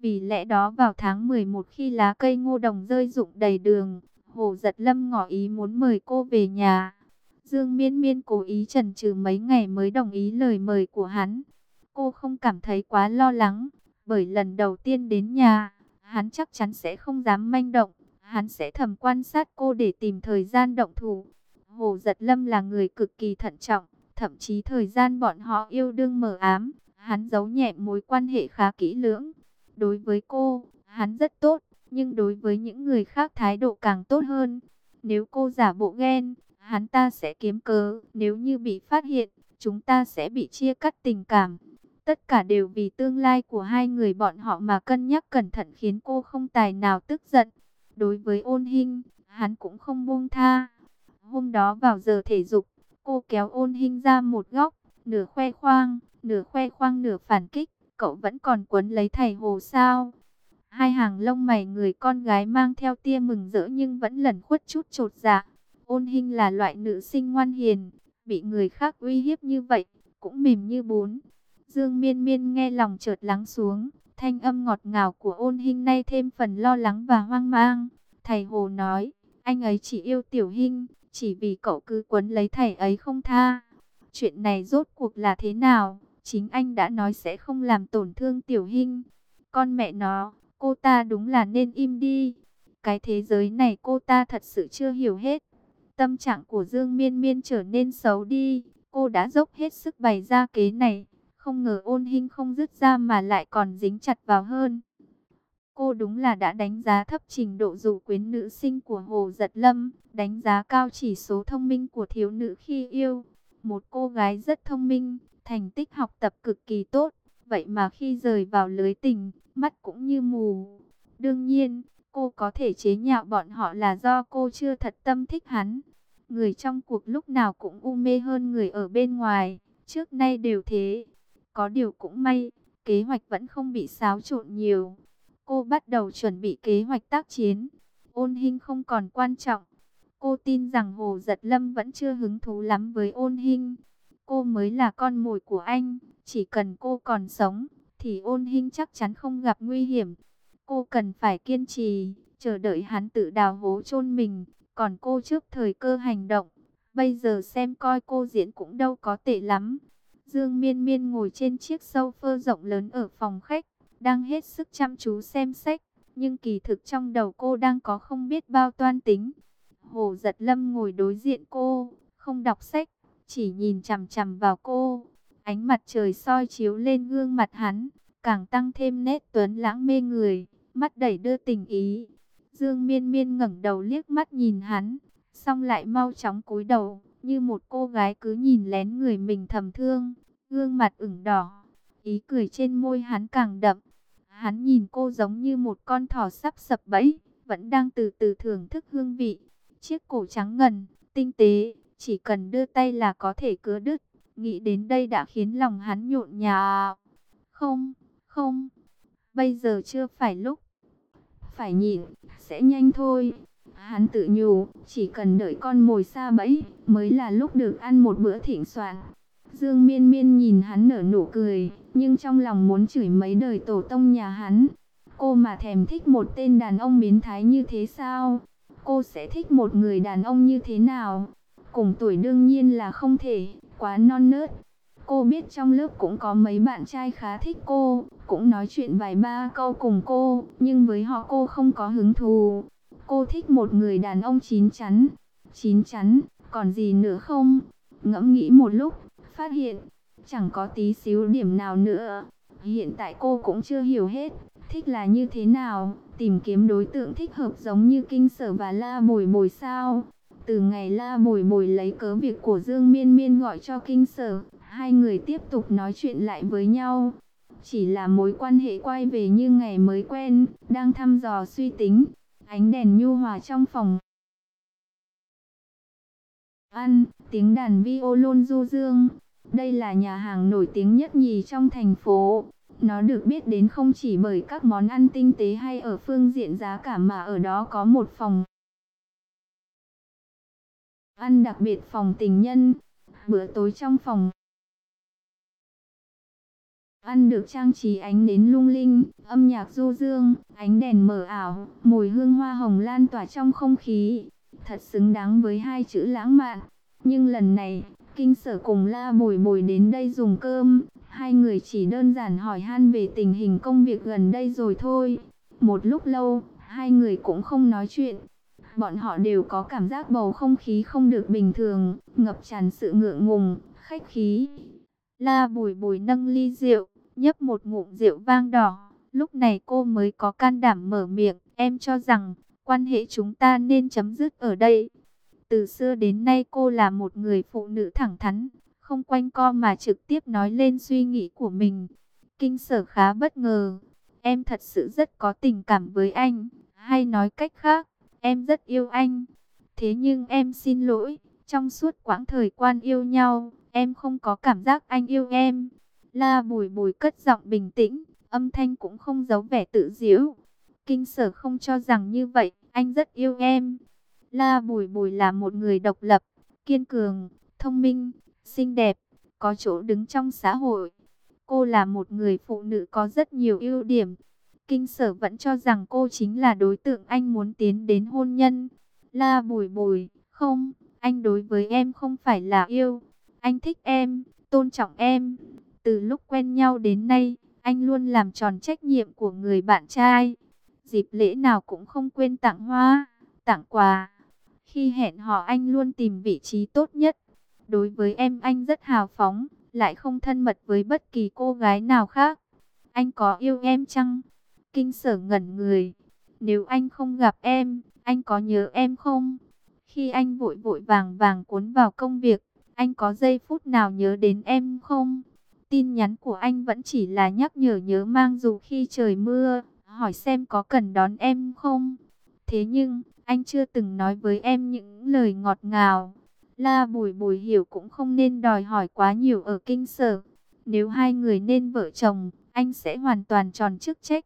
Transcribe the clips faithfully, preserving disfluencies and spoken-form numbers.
Vì lẽ đó vào tháng mười một khi lá cây ngô đồng rơi rụng đầy đường, Hồ Giật Lâm ngỏ ý muốn mời cô về nhà. Dương Miên Miên cố ý chần chừ mấy ngày mới đồng ý lời mời của hắn. Cô không cảm thấy quá lo lắng, bởi lần đầu tiên đến nhà, hắn chắc chắn sẽ không dám manh động. Hắn sẽ thầm quan sát cô để tìm thời gian động thủ. Hồ Giật Lâm là người cực kỳ thận trọng, thậm chí thời gian bọn họ yêu đương mờ ám, hắn giấu nhẹm mối quan hệ khá kỹ lưỡng. Đối với cô, hắn rất tốt, nhưng đối với những người khác thái độ càng tốt hơn. Nếu cô giả bộ ghen, hắn ta sẽ kiếm cớ. Nếu như bị phát hiện, chúng ta sẽ bị chia cắt tình cảm. Tất cả đều vì tương lai của hai người bọn họ mà cân nhắc cẩn thận, khiến cô không tài nào tức giận. Đối với Ôn Hinh, hắn cũng không buông tha. Hôm đó vào giờ thể dục, cô kéo Ôn Hinh ra một góc, nửa khoe khoang, nửa khoe khoang nửa phản kích. Cậu vẫn còn quấn lấy thầy Hồ sao? Hai hàng lông mày người con gái mang theo tia mừng rỡ nhưng vẫn lẩn khuất chút chột dạ. Ôn Hinh là loại nữ sinh ngoan hiền, bị người khác uy hiếp như vậy, cũng mềm như bún. Dương Miên Miên nghe lòng chợt lắng xuống, thanh âm ngọt ngào của Ôn Hinh nay thêm phần lo lắng và hoang mang. Thầy Hồ nói, anh ấy chỉ yêu Tiểu Hinh, chỉ vì cậu cứ quấn lấy thầy ấy không tha. Chuyện này rốt cuộc là thế nào? Chính anh đã nói sẽ không làm tổn thương Tiểu Hinh. Con mẹ nó, cô ta đúng là nên im đi. Cái thế giới này cô ta thật sự chưa hiểu hết. Tâm trạng của Dương Miên Miên trở nên xấu đi. Cô đã dốc hết sức bày ra kế này. Không ngờ Ôn Hinh không dứt ra mà lại còn dính chặt vào hơn. Cô đúng là đã đánh giá thấp trình độ dụ quyến nữ sinh của Hồ Giật Lâm, đánh giá cao chỉ số thông minh của thiếu nữ khi yêu. Một cô gái rất thông minh, thành tích học tập cực kỳ tốt, vậy mà khi rời vào lưới tình, mắt cũng như mù. Đương nhiên, cô có thể chế nhạo bọn họ là do cô chưa thật tâm thích hắn. Người trong cuộc lúc nào cũng u mê hơn người ở bên ngoài, trước nay đều thế. Có điều cũng may, kế hoạch vẫn không bị xáo trộn nhiều. Cô bắt đầu chuẩn bị kế hoạch tác chiến. Ôn Hinh không còn quan trọng. Cô tin rằng Hồ Giật Lâm vẫn chưa hứng thú lắm với Ôn Hinh. Cô mới là con mồi của anh. Chỉ cần cô còn sống, thì Ôn Hinh chắc chắn không gặp nguy hiểm. Cô cần phải kiên trì, chờ đợi hắn tự đào hố chôn mình. Còn cô trước thời cơ hành động. Bây giờ xem coi cô diễn cũng đâu có tệ lắm. Dương Miên Miên ngồi trên chiếc sofa rộng lớn ở phòng khách, đang hết sức chăm chú xem sách, nhưng kỳ thực trong đầu cô đang có không biết bao toan tính. Hồ Giật Lâm ngồi đối diện cô, không đọc sách, chỉ nhìn chằm chằm vào cô. Ánh mặt trời soi chiếu lên gương mặt hắn, càng tăng thêm nét tuấn lãng mê người, mắt đẩy đưa tình ý. Dương Miên Miên ngẩng đầu liếc mắt nhìn hắn, xong lại mau chóng cúi đầu, như một cô gái cứ nhìn lén người mình thầm thương. Gương mặt ửng đỏ, ý cười trên môi hắn càng đậm. Hắn nhìn cô giống như một con thỏ sắp sập bẫy, vẫn đang từ từ thưởng thức hương vị. Chiếc cổ trắng ngần, tinh tế, chỉ cần đưa tay là có thể cứa đứt. Nghĩ đến đây đã khiến lòng hắn nhộn nhạo. Không, không, bây giờ chưa phải lúc. Phải nhịn, sẽ nhanh thôi. Hắn tự nhủ, chỉ cần đợi con mồi sa bẫy, mới là lúc được ăn một bữa thịnh soạn. Dương Miên Miên nhìn hắn nở nụ cười, nhưng trong lòng muốn chửi mấy đời tổ tông nhà hắn. Cô mà thèm thích một tên đàn ông biến thái như thế sao? Cô sẽ thích một người đàn ông như thế nào? Cùng tuổi đương nhiên là không thể, quá non nớt. Cô biết trong lớp cũng có mấy bạn trai khá thích cô, cũng nói chuyện vài ba câu cùng cô, nhưng với họ cô không có hứng thú. Cô thích một người đàn ông chín chắn. Chín chắn, còn gì nữa không? Ngẫm nghĩ một lúc, phát hiện chẳng có tí xíu điểm nào nữa. Hiện tại cô cũng chưa hiểu hết thích là như thế nào, tìm kiếm đối tượng thích hợp giống như Kinh Sở và La Bồi Bồi sao? Từ ngày La Bồi Bồi lấy cớ việc của Dương Miên Miên gọi cho Kinh Sở, hai người tiếp tục nói chuyện lại với nhau. Chỉ là mối quan hệ quay về như ngày mới quen, đang thăm dò suy tính. Ánh đèn nhu hòa trong phòng ăn, tiếng đàn violon du dương. Đây là nhà hàng nổi tiếng nhất nhì trong thành phố. Nó được biết đến không chỉ bởi các món ăn tinh tế hay ở phương diện giá cả, mà ở đó có một phòng ăn đặc biệt, phòng tình nhân. Bữa tối trong phòng ăn được trang trí ánh nến lung linh, âm nhạc du dương, ánh đèn mờ ảo, mùi hương hoa hồng lan tỏa trong không khí. Thật xứng đáng với hai chữ lãng mạn. Nhưng lần này, Kinh Sở cùng La Bùi Bùi đến đây dùng cơm, hai người chỉ đơn giản hỏi han về tình hình công việc gần đây rồi thôi. Một lúc lâu, hai người cũng không nói chuyện. Bọn họ đều có cảm giác bầu không khí không được bình thường, ngập tràn sự ngượng ngùng, khách khí. La Bùi Bùi nâng ly rượu, nhấp một ngụm rượu vang đỏ. Lúc này cô mới có can đảm mở miệng. Em cho rằng, quan hệ chúng ta nên chấm dứt ở đây. Từ xưa đến nay cô là một người phụ nữ thẳng thắn, không quanh co mà trực tiếp nói lên suy nghĩ của mình. Kinh Sở khá bất ngờ. Em thật sự rất có tình cảm với anh, hay nói cách khác, em rất yêu anh. Thế nhưng em xin lỗi, trong suốt quãng thời quan yêu nhau, em không có cảm giác anh yêu em. La Bùi Bùi cất giọng bình tĩnh, âm thanh cũng không giấu vẻ tự giễu. Kinh Sở không cho rằng như vậy, anh rất yêu em. La Bùi Bùi là một người độc lập, kiên cường, thông minh, xinh đẹp, có chỗ đứng trong xã hội. Cô là một người phụ nữ có rất nhiều ưu điểm. Kinh Sở vẫn cho rằng cô chính là đối tượng anh muốn tiến đến hôn nhân. La Bùi Bùi, không, anh đối với em không phải là yêu. Anh thích em, tôn trọng em. Từ lúc quen nhau đến nay, anh luôn làm tròn trách nhiệm của người bạn trai. Dịp lễ nào cũng không quên tặng hoa, tặng quà. Khi hẹn hò anh luôn tìm vị trí tốt nhất. Đối với em anh rất hào phóng, lại không thân mật với bất kỳ cô gái nào khác. Anh có yêu em chăng? Kinh Sở ngẩn người. Nếu anh không gặp em, anh có nhớ em không? Khi anh vội vội vàng vàng cuốn vào công việc, anh có giây phút nào nhớ đến em không? Tin nhắn của anh vẫn chỉ là nhắc nhở nhớ mang dù khi trời mưa, hỏi xem có cần đón em không? Thế nhưng, anh chưa từng nói với em những lời ngọt ngào. La Bùi Bùi hiểu cũng không nên đòi hỏi quá nhiều ở Kinh Sở. Nếu hai người nên vợ chồng, anh sẽ hoàn toàn tròn chức trách.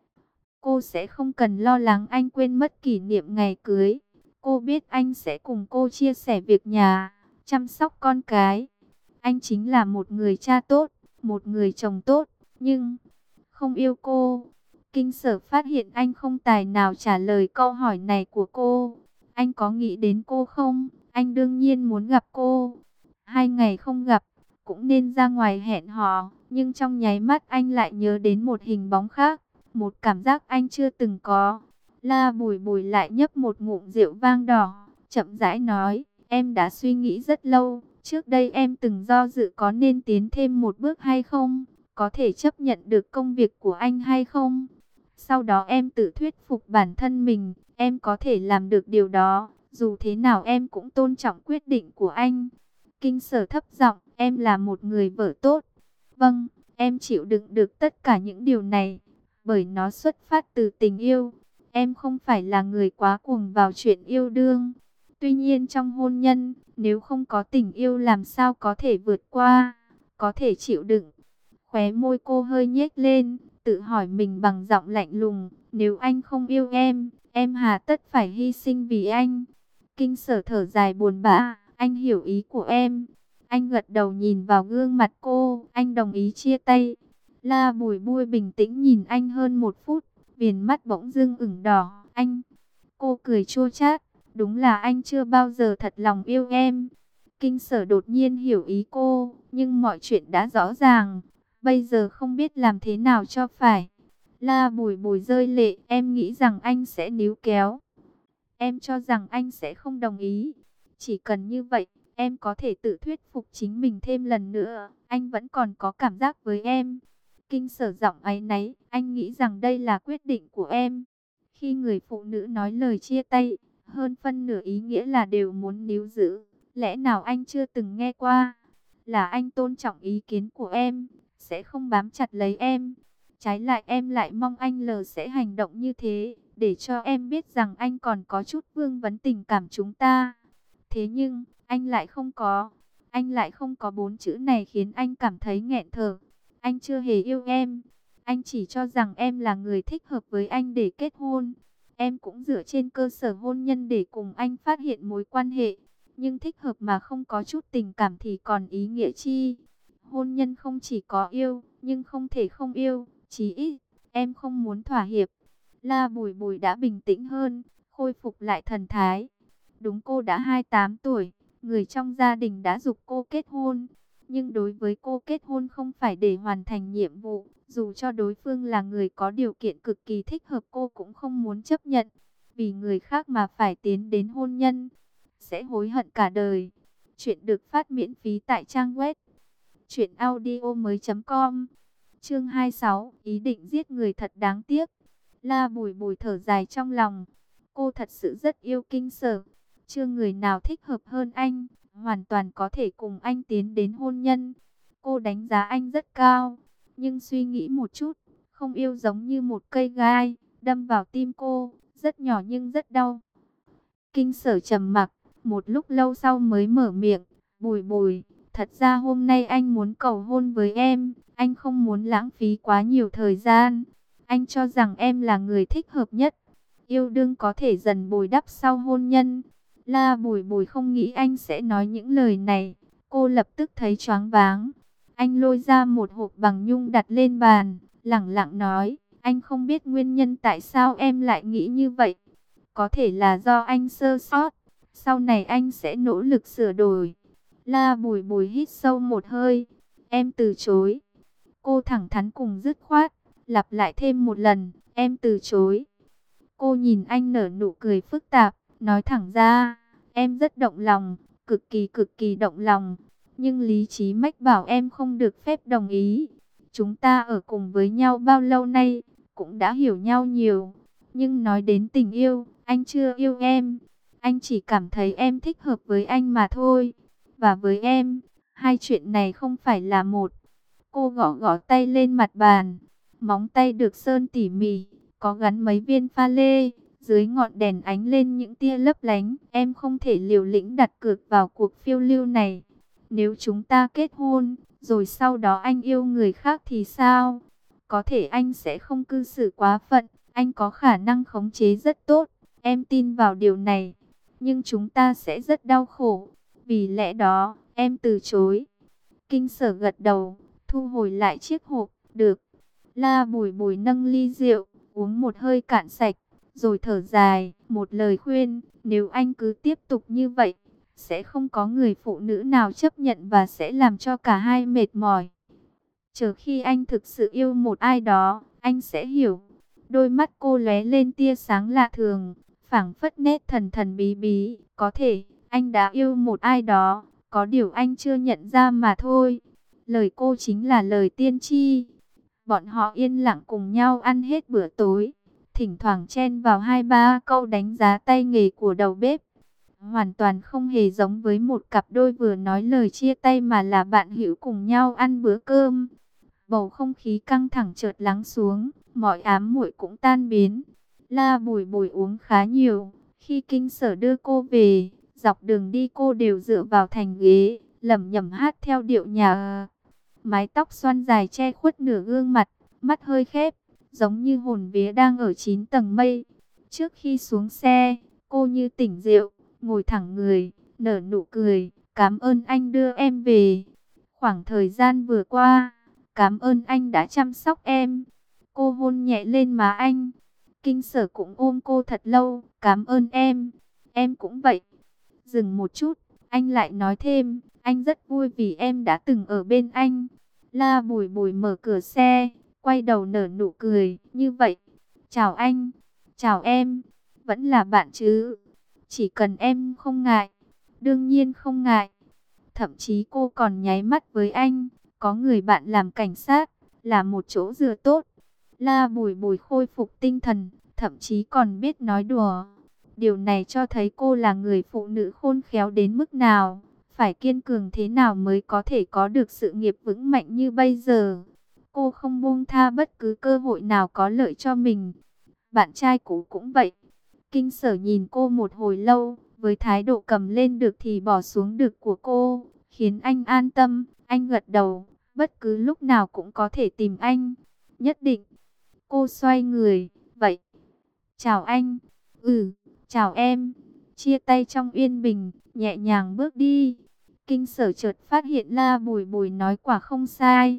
Cô sẽ không cần lo lắng anh quên mất kỷ niệm ngày cưới. Cô biết anh sẽ cùng cô chia sẻ việc nhà, chăm sóc con cái. Anh chính là một người cha tốt, một người chồng tốt, nhưng không yêu cô. Kinh Sở phát hiện anh không tài nào trả lời câu hỏi này của cô. Anh có nghĩ đến cô không? Anh đương nhiên muốn gặp cô. Hai ngày không gặp, cũng nên ra ngoài hẹn hò. Nhưng trong nháy mắt anh lại nhớ đến một hình bóng khác, một cảm giác anh chưa từng có. La Bùi Bùi lại nhấp một ngụm rượu vang đỏ, chậm rãi nói, em đã suy nghĩ rất lâu. Trước đây em từng do dự có nên tiến thêm một bước hay không? Có thể chấp nhận được công việc của anh hay không? Sau đó em tự thuyết phục bản thân mình, em có thể làm được điều đó. Dù thế nào em cũng tôn trọng quyết định của anh. Kinh Sở thấp giọng, em là một người vợ tốt. Vâng, em chịu đựng được tất cả những điều này, bởi nó xuất phát từ tình yêu. Em không phải là người quá cuồng vào chuyện yêu đương. Tuy nhiên trong hôn nhân, nếu không có tình yêu làm sao có thể vượt qua, có thể chịu đựng. Khóe môi cô hơi nhếch lên, tự hỏi mình bằng giọng lạnh lùng, nếu anh không yêu em, em hà tất phải hy sinh vì anh. Kinh Sở thở dài buồn bã, anh hiểu ý của em. Anh gật đầu nhìn vào gương mặt cô, anh đồng ý chia tay. La Bùi Bùi bình tĩnh nhìn anh hơn một phút, viền mắt bỗng dưng ửng đỏ. Anh, cô cười chua chát, đúng là anh chưa bao giờ thật lòng yêu em. Kinh Sở đột nhiên hiểu ý cô, nhưng mọi chuyện đã rõ ràng, bây giờ không biết làm thế nào cho phải. La Bùi Bùi rơi lệ, em nghĩ rằng anh sẽ níu kéo. Em cho rằng anh sẽ không đồng ý. Chỉ cần như vậy, em có thể tự thuyết phục chính mình thêm lần nữa. Anh vẫn còn có cảm giác với em. Kinh Sở giọng áy náy, anh nghĩ rằng đây là quyết định của em. Khi người phụ nữ nói lời chia tay, hơn phân nửa ý nghĩa là đều muốn níu giữ. Lẽ nào anh chưa từng nghe qua? Là anh tôn trọng ý kiến của em, sẽ không bám chặt lấy em. Trái lại em lại mong anh L sẽ hành động như thế, để cho em biết rằng anh còn có chút vương vấn tình cảm chúng ta. Thế nhưng, anh lại không có. Anh lại không có bốn chữ này khiến anh cảm thấy nghẹn thở. Anh chưa hề yêu em. Anh chỉ cho rằng em là người thích hợp với anh để kết hôn. Em cũng dựa trên cơ sở hôn nhân để cùng anh phát hiện mối quan hệ. Nhưng thích hợp mà không có chút tình cảm thì còn ý nghĩa chi? Hôn nhân không chỉ có yêu, nhưng không thể không yêu, chí ít, em không muốn thỏa hiệp. La Bùi Bùi đã bình tĩnh hơn, khôi phục lại thần thái. Đúng, cô đã hai mươi tám tuổi, người trong gia đình đã giục cô kết hôn. Nhưng đối với cô, kết hôn không phải để hoàn thành nhiệm vụ, dù cho đối phương là người có điều kiện cực kỳ thích hợp, cô cũng không muốn chấp nhận. Vì người khác mà phải tiến đến hôn nhân, sẽ hối hận cả đời. Chuyện được phát miễn phí tại trang web truyện audio mới chấm com. Chương hai mươi sáu, ý định giết người thật đáng tiếc. La Bùi Bùi thở dài trong lòng. Cô thật sự rất yêu Kinh Sở. Chưa người nào thích hợp hơn anh, hoàn toàn có thể cùng anh tiến đến hôn nhân. Cô đánh giá anh rất cao, nhưng suy nghĩ một chút, không yêu giống như một cây gai, đâm vào tim cô, rất nhỏ nhưng rất đau. Kinh Sở trầm mặc, một lúc lâu sau mới mở miệng, Bùi Bùi, thật ra hôm nay anh muốn cầu hôn với em, anh không muốn lãng phí quá nhiều thời gian. Anh cho rằng em là người thích hợp nhất, yêu đương có thể dần bồi đắp sau hôn nhân. La Bùi Bùi không nghĩ anh sẽ nói những lời này, cô lập tức thấy choáng váng. Anh lôi ra một hộp bằng nhung đặt lên bàn, lẳng lặng nói, anh không biết nguyên nhân tại sao em lại nghĩ như vậy. Có thể là do anh sơ sót, sau này anh sẽ nỗ lực sửa đổi. La Bùi Bùi hít sâu một hơi, em từ chối. Cô thẳng thắn cùng dứt khoát, lặp lại thêm một lần, em từ chối. Cô nhìn anh nở nụ cười phức tạp, nói thẳng ra, em rất động lòng, cực kỳ cực kỳ động lòng. Nhưng lý trí mách bảo em không được phép đồng ý. Chúng ta ở cùng với nhau bao lâu nay, cũng đã hiểu nhau nhiều. Nhưng nói đến tình yêu, anh chưa yêu em. Anh chỉ cảm thấy em thích hợp với anh mà thôi. Và với em, hai chuyện này không phải là một. Cô gõ gõ tay lên mặt bàn. Móng tay được sơn tỉ mỉ, có gắn mấy viên pha lê. Dưới ngọn đèn ánh lên những tia lấp lánh. Em không thể liều lĩnh đặt cược vào cuộc phiêu lưu này. Nếu chúng ta kết hôn, rồi sau đó anh yêu người khác thì sao? Có thể anh sẽ không cư xử quá phận. Anh có khả năng khống chế rất tốt. Em tin vào điều này. Nhưng chúng ta sẽ rất đau khổ. Vì lẽ đó, em từ chối. Kinh Sở gật đầu, thu hồi lại chiếc hộp. Được. La Bùi Bùi nâng ly rượu, uống một hơi cạn sạch, rồi thở dài, một lời khuyên, nếu anh cứ tiếp tục như vậy, sẽ không có người phụ nữ nào chấp nhận và sẽ làm cho cả hai mệt mỏi. Chờ khi anh thực sự yêu một ai đó, anh sẽ hiểu. Đôi mắt cô lóe lên tia sáng lạ thường, phảng phất nét thần thần bí bí. Có thể, anh đã yêu một ai đó, có điều anh chưa nhận ra mà thôi. Lời cô chính là lời tiên tri. Bọn họ yên lặng cùng nhau ăn hết bữa tối, thỉnh thoảng chen vào hai ba câu đánh giá tay nghề của đầu bếp. Hoàn toàn không hề giống với một cặp đôi vừa nói lời chia tay mà là bạn hữu cùng nhau ăn bữa cơm. Bầu không khí căng thẳng chợt lắng xuống, mọi ám muội cũng tan biến. La Bùi Bùi uống khá nhiều, khi Kinh Sở đưa cô về, dọc đường đi cô đều dựa vào thành ghế, lẩm nhẩm hát theo điệu nhà. Mái tóc xoăn dài che khuất nửa gương mặt, mắt hơi khép, giống như hồn vía đang ở chín tầng mây. Trước khi xuống xe, cô như tỉnh rượu, ngồi thẳng người, nở nụ cười, cảm ơn anh đưa em về. Khoảng thời gian vừa qua, cảm ơn anh đã chăm sóc em. Cô hôn nhẹ lên má anh. Kinh Sở cũng ôm cô thật lâu, cảm ơn em. Em cũng vậy. Dừng một chút, anh lại nói thêm, anh rất vui vì em đã từng ở bên anh. La Bùi Bùi mở cửa xe, quay đầu nở nụ cười, như vậy. Chào anh, chào em, vẫn là bạn chứ? Chỉ cần em không ngại. Đương nhiên không ngại. Thậm chí cô còn nháy mắt với anh, có người bạn làm cảnh sát, là một chỗ dựa tốt. La Bùi Bùi khôi phục tinh thần, thậm chí còn biết nói đùa. Điều này cho thấy cô là người phụ nữ khôn khéo đến mức nào, phải kiên cường thế nào mới có thể có được sự nghiệp vững mạnh như bây giờ. Cô không buông tha bất cứ cơ hội nào có lợi cho mình. Bạn trai cũ cũng vậy. Kinh Sở nhìn cô một hồi lâu, với thái độ cầm lên được thì bỏ xuống được của cô, khiến anh an tâm. Anh gật đầu, bất cứ lúc nào cũng có thể tìm anh. Nhất định. Cô xoay người, vậy. Chào anh. Ừ, chào em. Chia tay trong yên bình, nhẹ nhàng bước đi. Kinh Sở chợt phát hiện La Bùi Bùi nói quả không sai.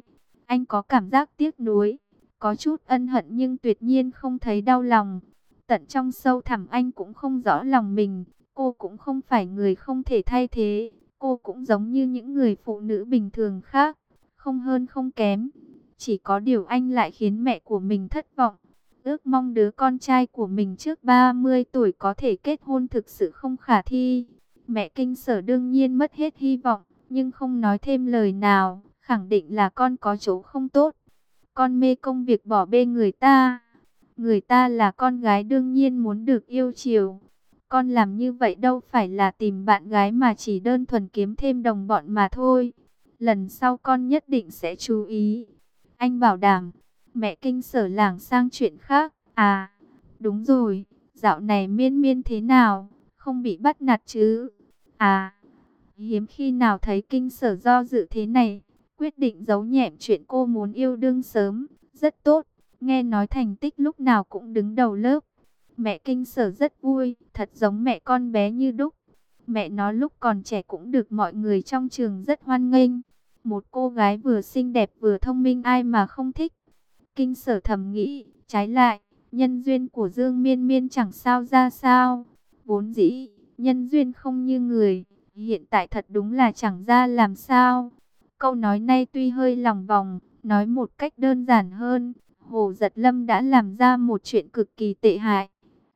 Anh có cảm giác tiếc nuối, có chút ân hận nhưng tuyệt nhiên không thấy đau lòng. Tận trong sâu thẳm anh cũng không rõ lòng mình. Cô cũng không phải người không thể thay thế. Cô cũng giống như những người phụ nữ bình thường khác, không hơn không kém. Chỉ có điều anh lại khiến mẹ của mình thất vọng. Ước mong đứa con trai của mình trước ba mươi tuổi có thể kết hôn thực sự không khả thi. Mẹ Kinh Sở đương nhiên mất hết hy vọng, nhưng không nói thêm lời nào, khẳng định là con có chỗ không tốt. Con mê công việc bỏ bê người ta. Người ta là con gái đương nhiên muốn được yêu chiều. Con làm như vậy đâu phải là tìm bạn gái mà chỉ đơn thuần kiếm thêm đồng bọn mà thôi. Lần sau con nhất định sẽ chú ý. Anh bảo đảm. Mẹ Kinh Sở lảng sang chuyện khác. À, đúng rồi, dạo này Miên Miên thế nào? Không bị bắt nạt chứ? À, hiếm khi nào thấy Kinh Sở do dự thế này. Quyết định giấu nhẹm chuyện cô muốn yêu đương sớm. Rất tốt, nghe nói thành tích lúc nào cũng đứng đầu lớp. Mẹ Kinh Sở rất vui, thật giống mẹ con bé như đúc. Mẹ nó lúc còn trẻ cũng được mọi người trong trường rất hoan nghênh. Một cô gái vừa xinh đẹp vừa thông minh ai mà không thích. Kinh Sở thầm nghĩ, trái lại, nhân duyên của Dương Miên Miên chẳng sao ra sao. Vốn dĩ, nhân duyên không như người, hiện tại thật đúng là chẳng ra làm sao. Câu nói này tuy hơi lòng vòng, nói một cách đơn giản hơn, Hồ Giật Lâm đã làm ra một chuyện cực kỳ tệ hại.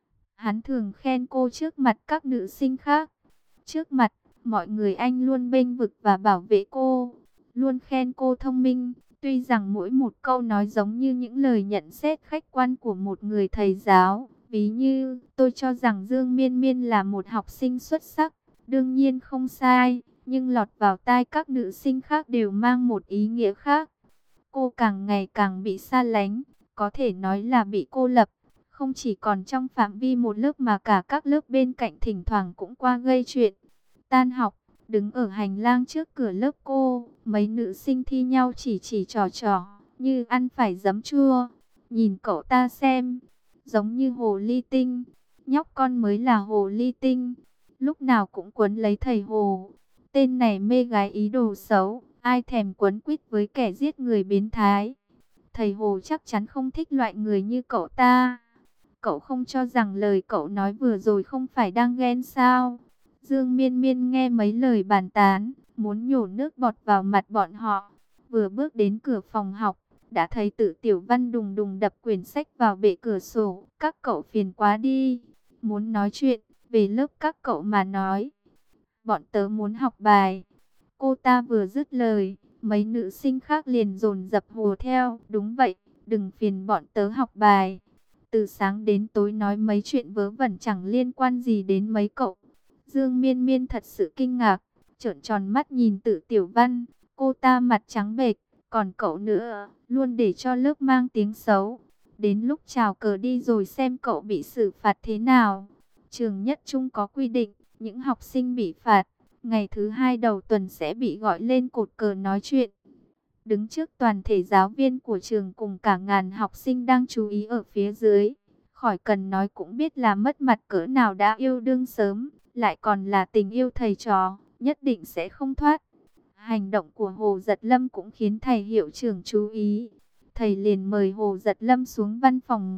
Hắn thường khen cô trước mặt các nữ sinh khác. Trước mặt, mọi người anh luôn bênh vực và bảo vệ cô, luôn khen cô thông minh. Tuy rằng mỗi một câu nói giống như những lời nhận xét khách quan của một người thầy giáo. Ví như, tôi cho rằng Dương Miên Miên là một học sinh xuất sắc, đương nhiên không sai, nhưng lọt vào tai các nữ sinh khác đều mang một ý nghĩa khác. Cô càng ngày càng bị xa lánh, có thể nói là bị cô lập. Không chỉ còn trong phạm vi một lớp mà cả các lớp bên cạnh thỉnh thoảng cũng qua gây chuyện. Tan học, đứng ở hành lang trước cửa lớp cô, mấy nữ sinh thi nhau chỉ chỉ trò trò, như ăn phải giấm chua. Nhìn cậu ta xem, giống như hồ ly tinh. Nhóc con mới là hồ ly tinh, lúc nào cũng quấn lấy thầy Hồ. Tên này mê gái ý đồ xấu, ai thèm quấn quýt với kẻ giết người biến thái. Thầy Hồ chắc chắn không thích loại người như cậu ta. Cậu không cho rằng lời cậu nói vừa rồi không phải đang ghen sao? Dương Miên Miên nghe mấy lời bàn tán, muốn nhổ nước bọt vào mặt bọn họ. Vừa bước đến cửa phòng học, đã thấy Tự Tiểu Văn đùng đùng đập quyển sách vào bệ cửa sổ. Các cậu phiền quá đi. Muốn nói chuyện, về lớp các cậu mà nói. Bọn tớ muốn học bài. Cô ta vừa dứt lời, mấy nữ sinh khác liền dồn dập hùa theo. Đúng vậy, đừng phiền bọn tớ học bài. Từ sáng đến tối nói mấy chuyện vớ vẩn chẳng liên quan gì đến mấy cậu. Dương Miên Miên thật sự kinh ngạc, trợn tròn mắt nhìn Tự Tiểu Văn. Cô ta mặt trắng bệch, còn cậu nữa, luôn để cho lớp mang tiếng xấu. Đến lúc chào cờ đi rồi xem cậu bị xử phạt thế nào. Trường Nhất Trung có quy định, những học sinh bị phạt, ngày thứ hai đầu tuần sẽ bị gọi lên cột cờ nói chuyện. Đứng trước toàn thể giáo viên của trường cùng cả ngàn học sinh đang chú ý ở phía dưới. Khỏi cần nói cũng biết là mất mặt cỡ nào đã yêu đương sớm, lại còn là tình yêu thầy trò, nhất định sẽ không thoát. Hành động của Hồ Giật Lâm cũng khiến thầy hiệu trưởng chú ý. Thầy liền mời Hồ Giật Lâm xuống văn phòng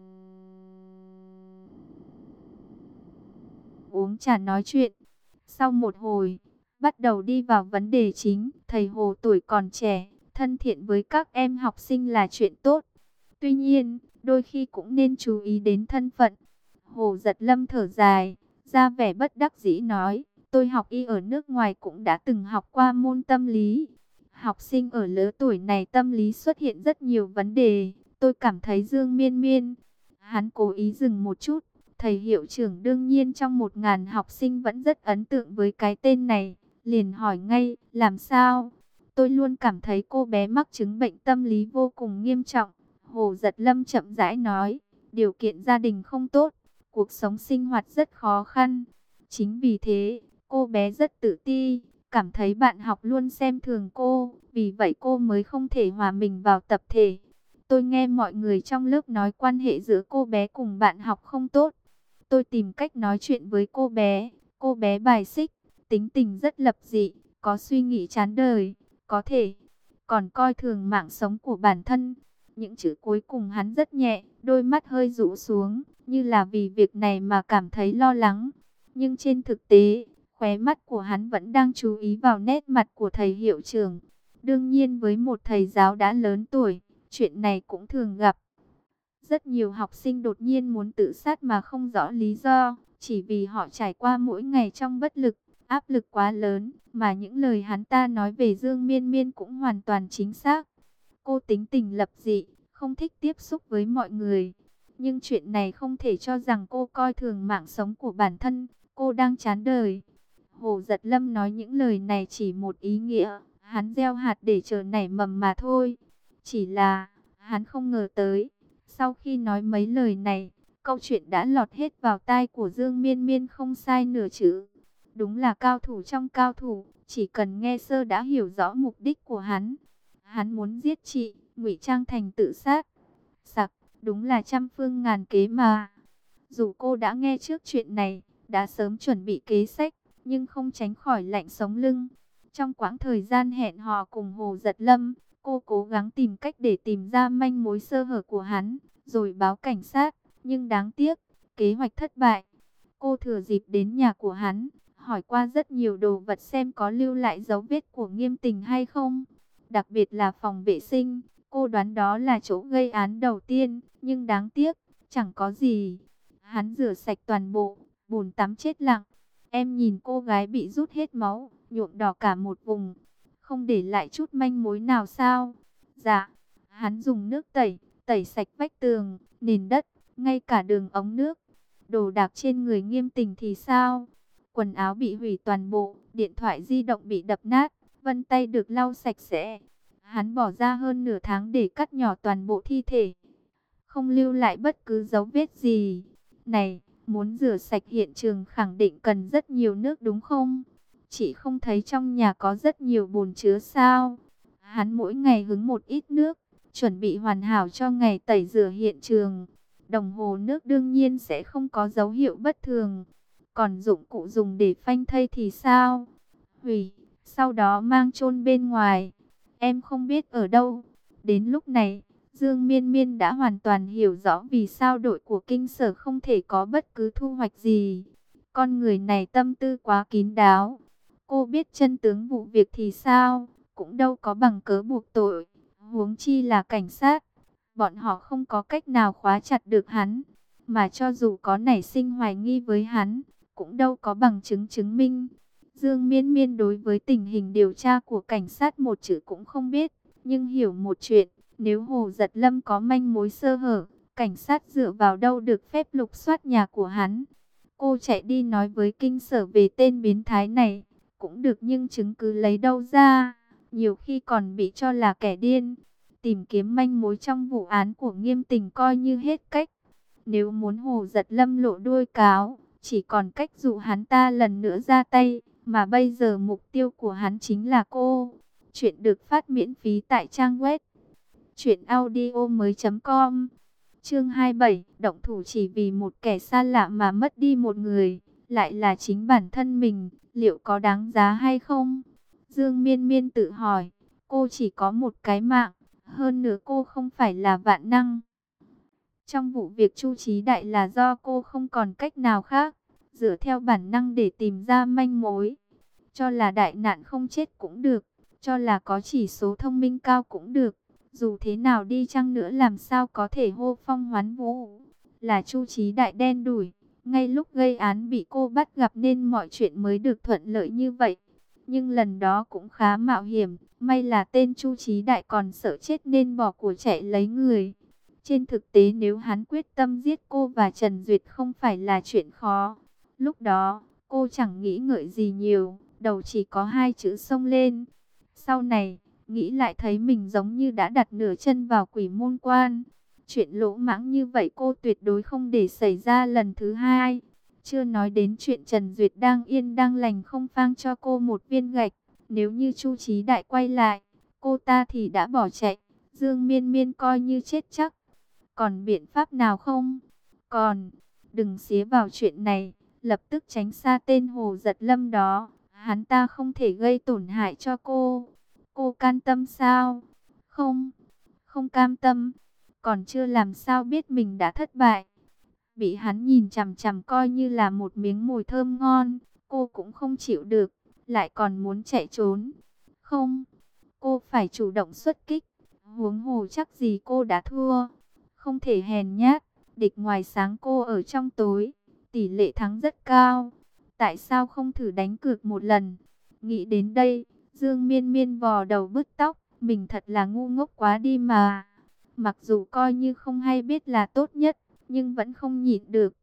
uống trà nói chuyện. Sau một hồi, bắt đầu đi vào vấn đề chính. Thầy Hồ tuổi còn trẻ, thân thiện với các em học sinh là chuyện tốt. Tuy nhiên, đôi khi cũng nên chú ý đến thân phận. Hồ Giật Lâm thở dài, ra vẻ bất đắc dĩ nói, tôi học y ở nước ngoài cũng đã từng học qua môn tâm lý. Học sinh ở lứa tuổi này tâm lý xuất hiện rất nhiều vấn đề. Tôi cảm thấy Dương Miên Miên. Hắn cố ý dừng một chút. Thầy hiệu trưởng đương nhiên trong một ngàn học sinh vẫn rất ấn tượng với cái tên này. Liền hỏi ngay, làm sao? Tôi luôn cảm thấy cô bé mắc chứng bệnh tâm lý vô cùng nghiêm trọng. Hồ Giật Lâm chậm rãi nói, điều kiện gia đình không tốt, cuộc sống sinh hoạt rất khó khăn. Chính vì thế, cô bé rất tự ti, cảm thấy bạn học luôn xem thường cô, vì vậy cô mới không thể hòa mình vào tập thể. Tôi nghe mọi người trong lớp nói quan hệ giữa cô bé cùng bạn học không tốt. Tôi tìm cách nói chuyện với cô bé, cô bé bài xích, tính tình rất lập dị, có suy nghĩ chán đời, có thể còn coi thường mạng sống của bản thân. Những chữ cuối cùng hắn rất nhẹ, đôi mắt hơi rũ xuống, như là vì việc này mà cảm thấy lo lắng. Nhưng trên thực tế, khóe mắt của hắn vẫn đang chú ý vào nét mặt của thầy hiệu trưởng. Đương nhiên với một thầy giáo đã lớn tuổi, chuyện này cũng thường gặp. Rất nhiều học sinh đột nhiên muốn tự sát mà không rõ lý do, chỉ vì họ trải qua mỗi ngày trong bất lực, áp lực quá lớn, mà những lời hắn ta nói về Dương Miên Miên cũng hoàn toàn chính xác. Cô tính tình lập dị, không thích tiếp xúc với mọi người. Nhưng chuyện này không thể cho rằng cô coi thường mạng sống của bản thân, cô đang chán đời. Hồ Giật Lâm nói những lời này chỉ một ý nghĩa, hắn gieo hạt để chờ nảy mầm mà thôi. Chỉ là, hắn không ngờ tới, sau khi nói mấy lời này, câu chuyện đã lọt hết vào tai của Dương Miên Miên không sai nửa chữ. Đúng là cao thủ trong cao thủ, chỉ cần nghe sơ đã hiểu rõ mục đích của hắn. Hắn muốn giết chị, ngụy trang thành tự sát. Sặc, đúng là trăm phương ngàn kế mà. Dù cô đã nghe trước chuyện này, đã sớm chuẩn bị kế sách, nhưng không tránh khỏi lạnh sống lưng. Trong quãng thời gian hẹn hò cùng Hồ Giật Lâm, cô cố gắng tìm cách để tìm ra manh mối sơ hở của hắn, rồi báo cảnh sát. Nhưng đáng tiếc, kế hoạch thất bại. Cô thừa dịp đến nhà của hắn, hỏi qua rất nhiều đồ vật xem có lưu lại dấu vết của Nghiêm Tình hay không. Đặc biệt là phòng vệ sinh, cô đoán đó là chỗ gây án đầu tiên, nhưng đáng tiếc, chẳng có gì. Hắn rửa sạch toàn bộ, bồn tắm chết lặng. Em nhìn cô gái bị rút hết máu, nhuộm đỏ cả một vùng, không để lại chút manh mối nào sao? Dạ, hắn dùng nước tẩy, tẩy sạch vách tường, nền đất, ngay cả đường ống nước. Đồ đạc trên người Nghiêm Tình thì sao? Quần áo bị hủy toàn bộ, điện thoại di động bị đập nát, vân tay được lau sạch sẽ. Hắn bỏ ra hơn nửa tháng để cắt nhỏ toàn bộ thi thể, không lưu lại bất cứ dấu vết gì. Này, muốn rửa sạch hiện trường khẳng định cần rất nhiều nước đúng không? Chị không thấy trong nhà có rất nhiều bồn chứa sao? Hắn mỗi ngày hứng một ít nước, chuẩn bị hoàn hảo cho ngày tẩy rửa hiện trường. Đồng hồ nước đương nhiên sẽ không có dấu hiệu bất thường. Còn dụng cụ dùng để phanh thây thì sao? Hủy, sau đó mang chôn bên ngoài. Em không biết ở đâu. Đến lúc này, Dương Miên Miên đã hoàn toàn hiểu rõ vì sao đội của Kinh Sở không thể có bất cứ thu hoạch gì. Con người này tâm tư quá kín đáo. Cô biết chân tướng vụ việc thì sao, cũng đâu có bằng cớ buộc tội. Huống chi là cảnh sát, bọn họ không có cách nào khóa chặt được hắn. Mà cho dù có nảy sinh hoài nghi với hắn, cũng đâu có bằng chứng chứng minh. Dương Miên Miên đối với tình hình điều tra của cảnh sát một chữ cũng không biết, nhưng hiểu một chuyện, nếu Hồ Giật Lâm có manh mối sơ hở, cảnh sát dựa vào đâu được phép lục soát nhà của hắn. Cô chạy đi nói với Kinh Sở về tên biến thái này, cũng được nhưng chứng cứ lấy đâu ra, nhiều khi còn bị cho là kẻ điên. Tìm kiếm manh mối trong vụ án của Nghiêm Tình coi như hết cách. Nếu muốn Hồ Giật Lâm lộ đuôi cáo, chỉ còn cách dụ hắn ta lần nữa ra tay, mà bây giờ mục tiêu của hắn chính là cô. Chuyện được phát miễn phí tại trang web truyện audio mới chấm com. Chương hai mươi bảy, động thủ chỉ vì một kẻ xa lạ mà mất đi một người, lại là chính bản thân mình, liệu có đáng giá hay không? Dương Miên Miên tự hỏi, cô chỉ có một cái mạng, hơn nữa cô không phải là vạn năng. Trong vụ việc Chu Chí Đại là do cô không còn cách nào khác, dựa theo bản năng để tìm ra manh mối. Cho là đại nạn không chết cũng được, cho là có chỉ số thông minh cao cũng được. Dù thế nào đi chăng nữa làm sao có thể hô phong hoán vũ. Là Chu Chí Đại đen đủi, ngay lúc gây án bị cô bắt gặp nên mọi chuyện mới được thuận lợi như vậy. Nhưng lần đó cũng khá mạo hiểm, may là tên Chu Chí Đại còn sợ chết nên bỏ của chạy lấy người. Trên thực tế nếu hắn quyết tâm giết cô và Trần Duyệt không phải là chuyện khó. Lúc đó, cô chẳng nghĩ ngợi gì nhiều, đầu chỉ có hai chữ xông lên. Sau này, nghĩ lại thấy mình giống như đã đặt nửa chân vào quỷ môn quan. Chuyện lỗ mãng như vậy cô tuyệt đối không để xảy ra lần thứ hai. Chưa nói đến chuyện Trần Duyệt đang yên đang lành không phang cho cô một viên gạch. Nếu như Chu Chí Đại quay lại, cô ta thì đã bỏ chạy. Dương Miên Miên coi như chết chắc. Còn biện pháp nào không? Còn, đừng xía vào chuyện này, lập tức tránh xa tên Hồ Giật Lâm đó. Hắn ta không thể gây tổn hại cho cô. Cô can tâm sao? Không, không cam tâm. Còn chưa làm sao biết mình đã thất bại. Bị hắn nhìn chằm chằm coi như là một miếng mồi thơm ngon. Cô cũng không chịu được, lại còn muốn chạy trốn. Không, cô phải chủ động xuất kích. Huống hồ chắc gì cô đã thua. Không thể hèn nhát, địch ngoài sáng cô ở trong tối. Tỷ lệ thắng rất cao. Tại sao không thử đánh cược một lần? Nghĩ đến đây, Dương Miên Miên vò đầu bứt tóc. Mình thật là ngu ngốc quá đi mà. Mặc dù coi như không hay biết là tốt nhất, nhưng vẫn không nhịn được.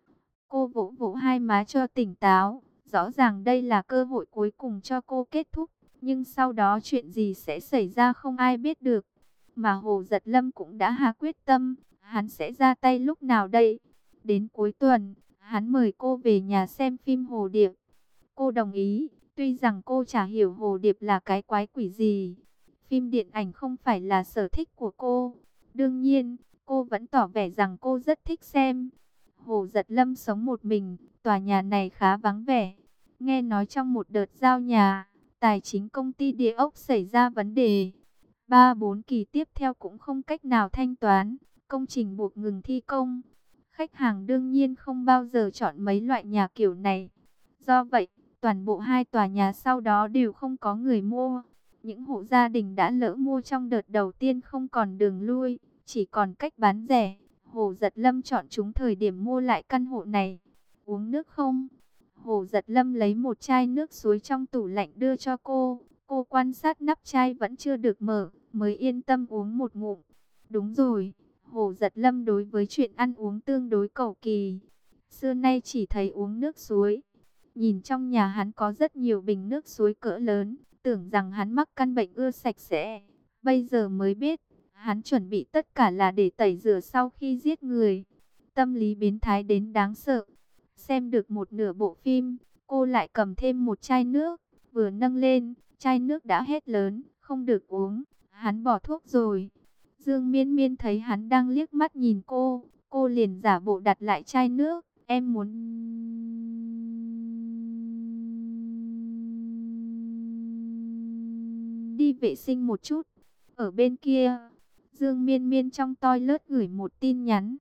Cô vỗ vỗ hai má cho tỉnh táo. Rõ ràng đây là cơ hội cuối cùng cho cô kết thúc. Nhưng sau đó chuyện gì sẽ xảy ra không ai biết được. Mà Hồ Giật Lâm cũng đã hạ quyết tâm. Hắn sẽ ra tay lúc nào đây? Đến cuối tuần, hắn mời cô về nhà xem phim Hồ Điệp. Cô đồng ý. Tuy rằng cô chả hiểu Hồ Điệp là cái quái quỷ gì. Phim điện ảnh không phải là sở thích của cô. Đương nhiên, cô vẫn tỏ vẻ rằng cô rất thích xem. Hồ Giật Lâm sống một mình, tòa nhà này khá vắng vẻ. Nghe nói trong một đợt giao nhà, tài chính công ty địa ốc xảy ra vấn đề. Ba bốn kỳ tiếp theo cũng không cách nào thanh toán, công trình buộc ngừng thi công. Khách hàng đương nhiên không bao giờ chọn mấy loại nhà kiểu này. Do vậy, toàn bộ hai tòa nhà sau đó đều không có người mua. Những hộ gia đình đã lỡ mua trong đợt đầu tiên không còn đường lui, chỉ còn cách bán rẻ. Hồ Giật Lâm chọn chúng thời điểm mua lại căn hộ này. Uống nước không? Hồ Giật Lâm lấy một chai nước suối trong tủ lạnh đưa cho cô. Cô quan sát nắp chai vẫn chưa được mở, mới yên tâm uống một ngụm. Đúng rồi, Hồ Giật Lâm đối với chuyện ăn uống tương đối cầu kỳ. Xưa nay chỉ thấy uống nước suối. Nhìn trong nhà hắn có rất nhiều bình nước suối cỡ lớn, tưởng rằng hắn mắc căn bệnh ưa sạch sẽ. Bây giờ mới biết, hắn chuẩn bị tất cả là để tẩy rửa sau khi giết người. Tâm lý biến thái đến đáng sợ. Xem được một nửa bộ phim, cô lại cầm thêm một chai nước, vừa nâng lên, chai nước đã hết lớn, không được uống. Hắn bỏ thuốc rồi. Dương Miên Miên thấy hắn đang liếc mắt nhìn cô, cô liền giả bộ đặt lại chai nước. Em muốn đi vệ sinh một chút. Ở bên kia, Dương Miên Miên trong toilet gửi một tin nhắn.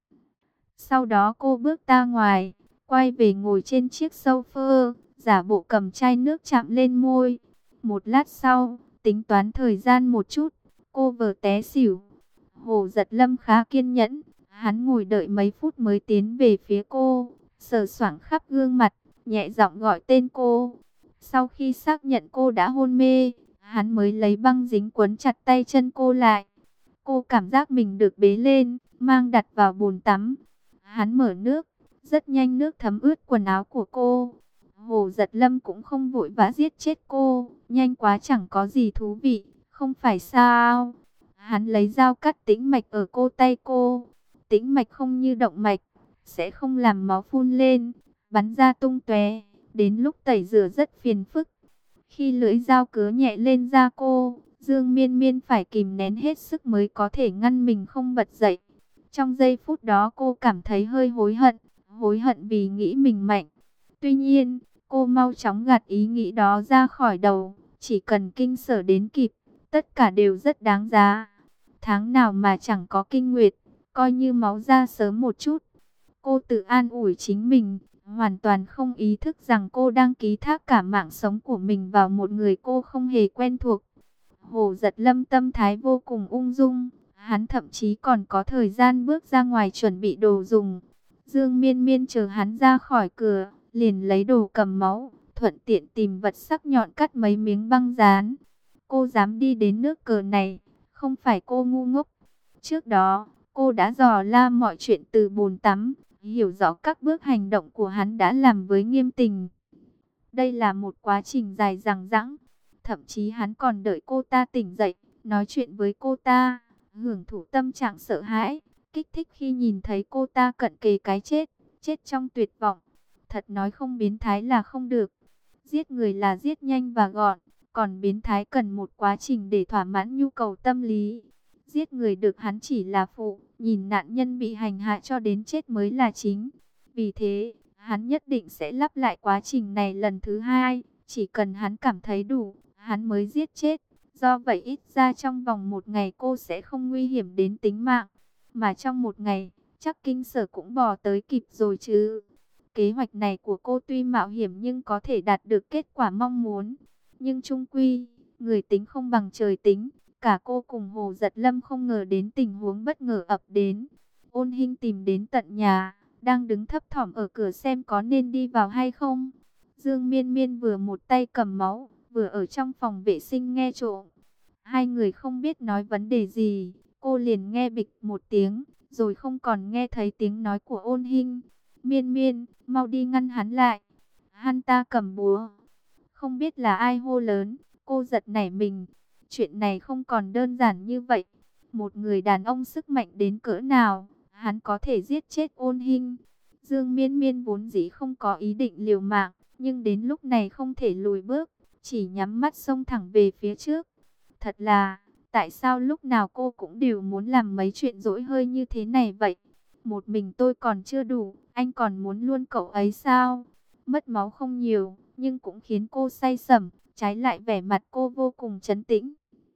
Sau đó cô bước ra ngoài, quay về ngồi trên chiếc sofa, giả bộ cầm chai nước chạm lên môi. Một lát sau, tính toán thời gian một chút, cô vừa té xỉu. Hồ Giật Lâm khá kiên nhẫn, hắn ngồi đợi mấy phút mới tiến về phía cô, sờ soạng khắp gương mặt, nhẹ giọng gọi tên cô. Sau khi xác nhận cô đã hôn mê, hắn mới lấy băng dính quấn chặt tay chân cô lại. Cô cảm giác mình được bế lên, mang đặt vào bồn tắm. Hắn mở nước, rất nhanh nước thấm ướt quần áo của cô. Hồ Giật Lâm cũng không vội vã giết chết cô, nhanh quá chẳng có gì thú vị, không phải sao? Hắn lấy dao cắt tĩnh mạch ở cô tay cô. Tĩnh mạch không như động mạch, sẽ không làm máu phun lên, bắn ra tung tóe. Đến lúc tẩy rửa rất phiền phức. Khi lưỡi dao cứa nhẹ lên da cô, Dương Miên Miên phải kìm nén hết sức mới có thể ngăn mình không bật dậy. Trong giây phút đó cô cảm thấy hơi hối hận, hối hận vì nghĩ mình mạnh. Tuy nhiên, cô mau chóng gạt ý nghĩ đó ra khỏi đầu, chỉ cần kinh sở đến kịp, tất cả đều rất đáng giá. Tháng nào mà chẳng có kinh nguyệt, coi như máu ra sớm một chút. Cô tự an ủi chính mình, hoàn toàn không ý thức rằng cô đang ký thác cả mạng sống của mình vào một người cô không hề quen thuộc. Hồ Giật Lâm tâm thái vô cùng ung dung, hắn thậm chí còn có thời gian bước ra ngoài chuẩn bị đồ dùng. Dương Miên Miên chờ hắn ra khỏi cửa, liền lấy đồ cầm máu, thuận tiện tìm vật sắc nhọn cắt mấy miếng băng dán. Cô dám đi đến nước cờ này, không phải cô ngu ngốc. Trước đó, cô đã dò la mọi chuyện từ bồn tắm, hiểu rõ các bước hành động của hắn đã làm với Nghiêm Tình. Đây là một quá trình dài dằng dẵng, thậm chí hắn còn đợi cô ta tỉnh dậy, nói chuyện với cô ta, hưởng thụ tâm trạng sợ hãi, kích thích khi nhìn thấy cô ta cận kề cái chết, chết trong tuyệt vọng. Thật nói không biến thái là không được. Giết người là giết nhanh và gọn, còn biến thái cần một quá trình để thỏa mãn nhu cầu tâm lý. Giết người được hắn chỉ là phụ, nhìn nạn nhân bị hành hạ cho đến chết mới là chính. Vì thế, hắn nhất định sẽ lặp lại quá trình này lần thứ hai. Chỉ cần hắn cảm thấy đủ, hắn mới giết chết. Do vậy ít ra trong vòng một ngày cô sẽ không nguy hiểm đến tính mạng. Mà trong một ngày, chắc Kinh Sở cũng bò tới kịp rồi chứ. Kế hoạch này của cô tuy mạo hiểm nhưng có thể đạt được kết quả mong muốn. Nhưng chung quy, người tính không bằng trời tính. Cả cô cùng Hồ Giật Lâm không ngờ đến tình huống bất ngờ ập đến. Ôn Hinh tìm đến tận nhà, đang đứng thấp thỏm ở cửa xem có nên đi vào hay không. Dương Miên Miên vừa một tay cầm máu, vừa ở trong phòng vệ sinh nghe trộm. Hai người không biết nói vấn đề gì, cô liền nghe bịch một tiếng, rồi không còn nghe thấy tiếng nói của Ôn Hinh. Miên Miên, mau đi ngăn hắn lại. Hắn ta cầm búa. Không biết là ai hô lớn, cô giật nảy mình. Chuyện này không còn đơn giản như vậy. Một người đàn ông sức mạnh đến cỡ nào, hắn có thể giết chết Ôn Hinh. Dương Miên Miên vốn dĩ không có ý định liều mạng, nhưng đến lúc này không thể lùi bước, chỉ nhắm mắt xông thẳng về phía trước. Thật là, tại sao lúc nào cô cũng đều muốn làm mấy chuyện dỗi hơi như thế này vậy? Một mình tôi còn chưa đủ, anh còn muốn luôn cậu ấy sao? Mất máu không nhiều, nhưng cũng khiến cô say sẩm, trái lại vẻ mặt cô vô cùng trấn tĩnh.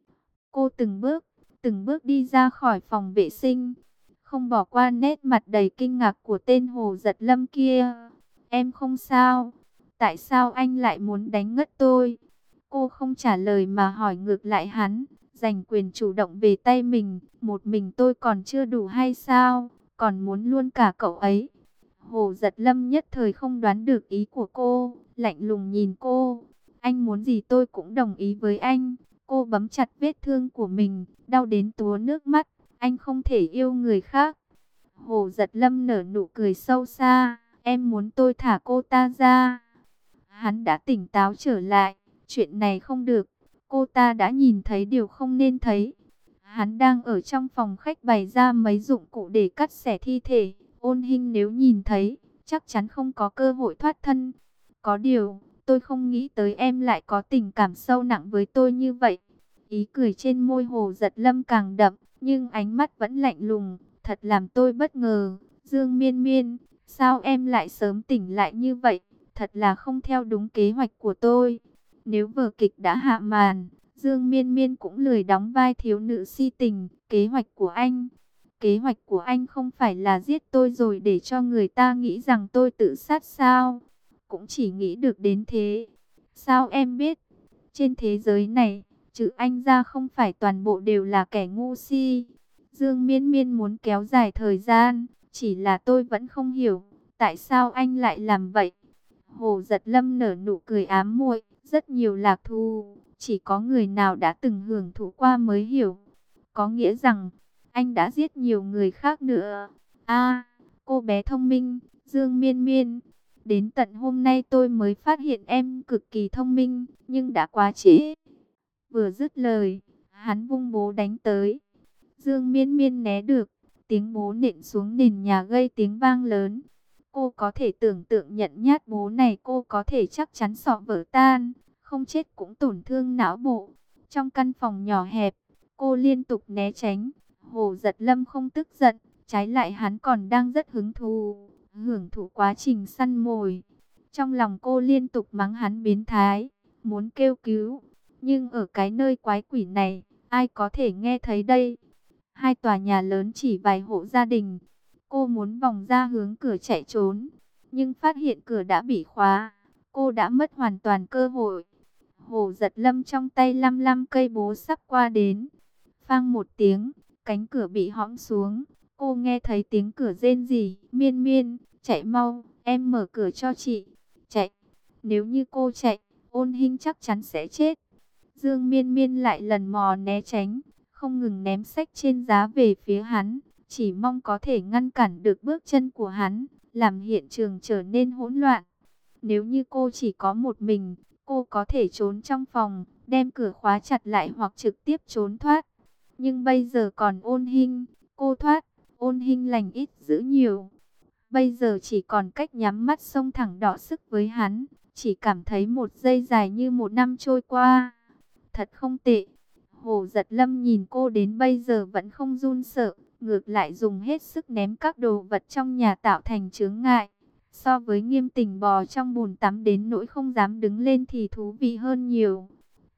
Cô từng bước, từng bước đi ra khỏi phòng vệ sinh, không bỏ qua nét mặt đầy kinh ngạc của tên Hồ Giật Lâm kia. Em không sao, tại sao anh lại muốn đánh ngất tôi? Cô không trả lời mà hỏi ngược lại hắn, giành quyền chủ động về tay mình. Một mình tôi còn chưa đủ hay sao, còn muốn luôn cả cậu ấy? Hồ Giật Lâm nhất thời không đoán được ý của cô, lạnh lùng nhìn cô. Anh muốn gì tôi cũng đồng ý với anh. Cô bấm chặt vết thương của mình, đau đến túa nước mắt. Anh không thể yêu người khác. Hồ Giật Lâm nở nụ cười sâu xa. Em muốn tôi thả cô ta ra. Hắn đã tỉnh táo trở lại. Chuyện này không được. Cô ta đã nhìn thấy điều không nên thấy. Hắn đang ở trong phòng khách bày ra mấy dụng cụ để cắt xẻ thi thể. Ôn Hinh nếu nhìn thấy, chắc chắn không có cơ hội thoát thân. Có điều, tôi không nghĩ tới em lại có tình cảm sâu nặng với tôi như vậy. Ý cười trên môi Hồ Giật Lâm càng đậm, nhưng ánh mắt vẫn lạnh lùng. Thật làm tôi bất ngờ. Dương Miên Miên, sao em lại sớm tỉnh lại như vậy? Thật là không theo đúng kế hoạch của tôi. Nếu vở kịch đã hạ màn, Dương Miên Miên cũng lười đóng vai thiếu nữ si tình. Kế hoạch của anh, kế hoạch của anh không phải là giết tôi rồi để cho người ta nghĩ rằng tôi tự sát sao? Cũng chỉ nghĩ được đến thế. Sao em biết? Trên thế giới này, trừ anh ra không phải toàn bộ đều là kẻ ngu si. Dương Miên Miên muốn kéo dài thời gian, chỉ là tôi vẫn không hiểu, tại sao anh lại làm vậy? Hồ Giật Lâm nở nụ cười ám muội, rất nhiều lạc thú, chỉ có người nào đã từng hưởng thụ qua mới hiểu. Có nghĩa rằng, anh đã giết nhiều người khác nữa. A, cô bé thông minh, Dương Miên Miên. Đến tận hôm nay tôi mới phát hiện em cực kỳ thông minh, nhưng đã quá trễ. Vừa dứt lời, hắn vung bố đánh tới. Dương Miên Miên né được, tiếng bố nện xuống nền nhà gây tiếng vang lớn. Cô có thể tưởng tượng nhận nhát bố này cô có thể chắc chắn sọ vỡ tan, không chết cũng tổn thương não bộ. Trong căn phòng nhỏ hẹp, cô liên tục né tránh. Hồ Giật Lâm không tức giận, trái lại hắn còn đang rất hứng thú, hưởng thụ quá trình săn mồi. Trong lòng cô liên tục mắng hắn biến thái, muốn kêu cứu. Nhưng ở cái nơi quái quỷ này, ai có thể nghe thấy đây? Hai tòa nhà lớn chỉ vài hộ gia đình. Cô muốn vòng ra hướng cửa chạy trốn, nhưng phát hiện cửa đã bị khóa. Cô đã mất hoàn toàn cơ hội. Hồ Giật Lâm trong tay lăm lăm cây bố sắp qua đến. Phang một tiếng, cánh cửa bị hõm xuống. Cô nghe thấy tiếng cửa rên rỉ. Miên Miên, chạy mau, em mở cửa cho chị. Chạy, nếu như cô chạy, Ôn Hinh chắc chắn sẽ chết. Dương Miên Miên lại lần mò né tránh, không ngừng ném sách trên giá về phía hắn, chỉ mong có thể ngăn cản được bước chân của hắn, làm hiện trường trở nên hỗn loạn. Nếu như cô chỉ có một mình, cô có thể trốn trong phòng, đem cửa khóa chặt lại hoặc trực tiếp trốn thoát. Nhưng bây giờ còn Ôn Hinh, cô thoát, Ôn Hinh lành ít dữ nhiều. Bây giờ chỉ còn cách nhắm mắt xông thẳng đọ sức với hắn, chỉ cảm thấy một giây dài như một năm trôi qua. Thật không tệ. Hồ Giật Lâm nhìn cô đến bây giờ vẫn không run sợ, ngược lại dùng hết sức ném các đồ vật trong nhà tạo thành chướng ngại. So với Nghiêm Tình bò trong bùn tắm đến nỗi không dám đứng lên thì thú vị hơn nhiều.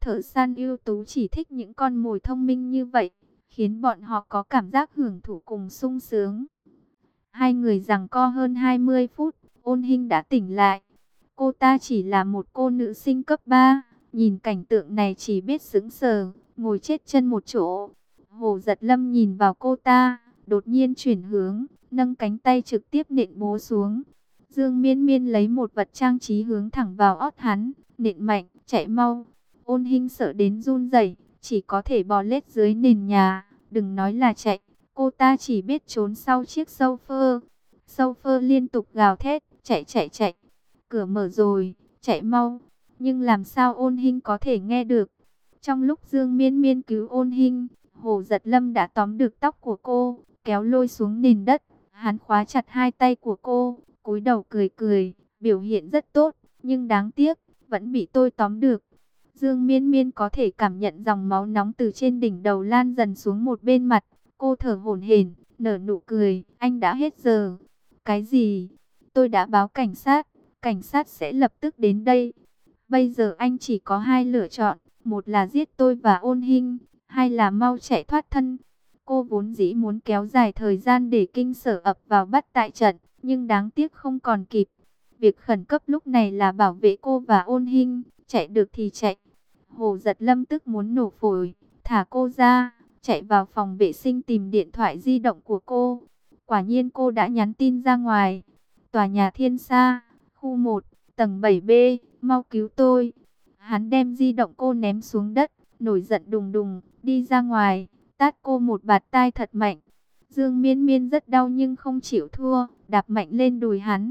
thợ săn ưu tú chỉ thích những con mồi thông minh như vậy, khiến bọn họ có cảm giác hưởng thụ cùng sung sướng. Hai người giằng co hơn hai mươi phút, Ôn Hinh đã tỉnh lại. Cô ta chỉ là một cô nữ sinh cấp ba, nhìn cảnh tượng này chỉ biết sững sờ, ngồi chết chân một chỗ. Hồ Giật Lâm nhìn vào cô ta, đột nhiên chuyển hướng, nâng cánh tay trực tiếp nện bố xuống. Dương Miên Miên lấy một vật trang trí hướng thẳng vào ót hắn, nện mạnh, chạy mau. Ôn Hinh sợ đến run rẩy, chỉ có thể bò lết dưới nền nhà, đừng nói là chạy, cô ta chỉ biết trốn sau chiếc sofa. Sofa liên tục gào thét, chạy chạy chạy. Cửa mở rồi, chạy mau. Nhưng làm sao Ôn Hinh có thể nghe được? Trong lúc Dương Miên Miên cứu Ôn Hinh, Hồ Giật Lâm đã tóm được tóc của cô, kéo lôi xuống nền đất. Hắn khóa chặt hai tay của cô, cúi đầu cười cười, biểu hiện rất tốt, nhưng đáng tiếc, vẫn bị tôi tóm được. Dương Miên Miên có thể cảm nhận dòng máu nóng từ trên đỉnh đầu lan dần xuống một bên mặt. Cô thở hổn hển, nở nụ cười, anh đã hết giờ. Cái gì? Tôi đã báo cảnh sát, cảnh sát sẽ lập tức đến đây. Bây giờ anh chỉ có hai lựa chọn, một là giết tôi và Ôn Hinh, hai là mau chạy thoát thân. Cô vốn dĩ muốn kéo dài thời gian để Kinh Sở ập vào bắt tại trận, nhưng đáng tiếc không còn kịp. Việc khẩn cấp lúc này là bảo vệ cô và Ôn Hinh, chạy được thì chạy. Hồ Giật Lâm tức muốn nổ phổi, thả cô ra, chạy vào phòng vệ sinh tìm điện thoại di động của cô. Quả nhiên cô đã nhắn tin ra ngoài. Tòa nhà Thiên Sa, khu một, tầng bảy B, mau cứu tôi. Hắn đem di động cô ném xuống đất, nổi giận đùng đùng, đi ra ngoài, tát cô một bạt tai thật mạnh. Dương Miên Miên rất đau nhưng không chịu thua, đạp mạnh lên đùi hắn.